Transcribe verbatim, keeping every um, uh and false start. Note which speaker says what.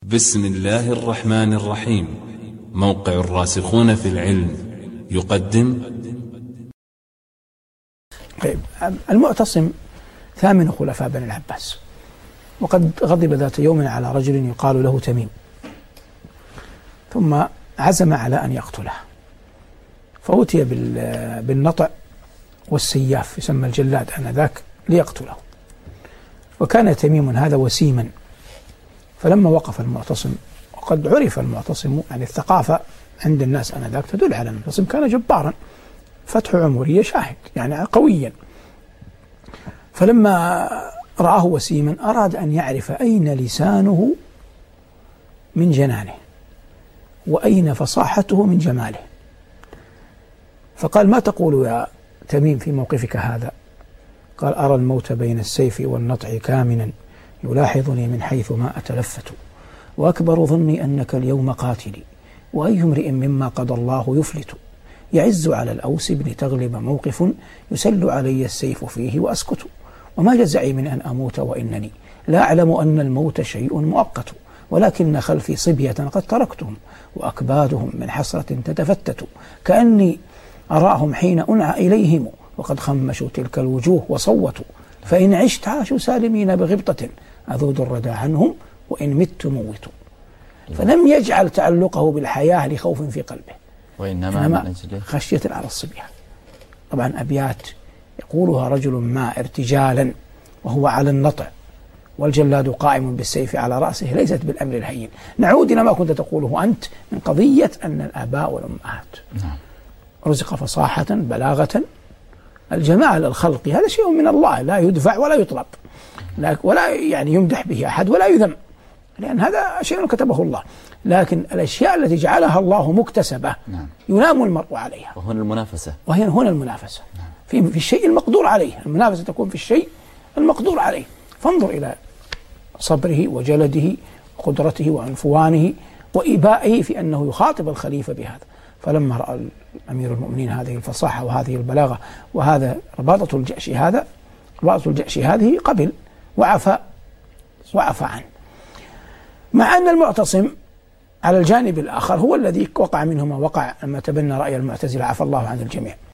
Speaker 1: بسم الله الرحمن الرحيم. موقع الراسخون في العلم يقدم.
Speaker 2: طيب، المعتصم ثامن خلفاء بني العباس، وقد غضب ذات يوم على رجل يقال له تميم، ثم عزم على أن يقتله، فأتي بالنطع والسياف يسمى الجلاد آنذاك ليقتله، وكان تميم هذا وسيما. فلما وقف المعتصم، وقد عرف المعتصم، يعني الثقافة عند الناس آنذاك تدل على المعتصم كان جبارا، فتح عمورية شاهد يعني قويا. فلما رآه وسيما أراد أن يعرف أين لسانه من جنانه وأين فصاحته من جماله، فقال: ما تقول يا تميم في موقفك هذا؟ قال: أرى الموت بين السيف والنطع كامنا يلاحظني من حيث ما أتلفت، وأكبر ظني أنك اليوم قاتلي، وأي امرئ مما قضى الله يفلت، يعز على الأوس بن تغلب موقف يسل علي السيف فيه وأسكت، وما جزعي من أن أموت وإنني لا أعلم أن الموت شيء مؤقت، ولكن خلفي صبية قد تركتهم وأكبادهم من حسرة تتفتت، كأني أراهم حين أنعى إليهم وقد خمشوا تلك الوجوه وصوتوا، فإن عشت عاشوا سالمين بغبطة أذود الردى عنهم، وإن مت موتوا. فلم يجعل تعلقه بالحياة لخوف في قلبه، وإنما خشية على الصبية. طبعا أبيات يقولها رجل ما ارتجالا وهو على النطع والجلاد قائم بالسيف على رأسه ليست بالأمر الهين. نعود إلى ما كنت تقوله أنت من قضية أن الآباء والأمهات رزق فصاحة بلاغة، الجمال الخلقي هذا شيء من الله لا يدفع ولا يطلب، ولا يعني يمدح به أحد ولا يذم، لأن هذا شيء كتبه الله. لكن الأشياء التي جعلها الله مكتسبة ينام المرء عليها،
Speaker 3: وهنا المنافسة
Speaker 2: وهي هنا المنافسة في في الشيء المقدور عليه. المنافسة تكون في الشيء المقدور عليه. فانظر إلى صبره وجلده وقدرته وعنفوانه وإبائه في أنه يخاطب الخليفة بهذا. فلما رأى أمير المؤمنين هذه الفصاحة وهذه البلاغة وهذا رباطة الجأش هذا رباطة الجأش هذه قبل وعفى وعفى عنه، مع أن المعتصم على الجانب الآخر هو الذي وقع منه ما وقع لما تبنى رأي المعتزلة، عفى الله عن الجميع.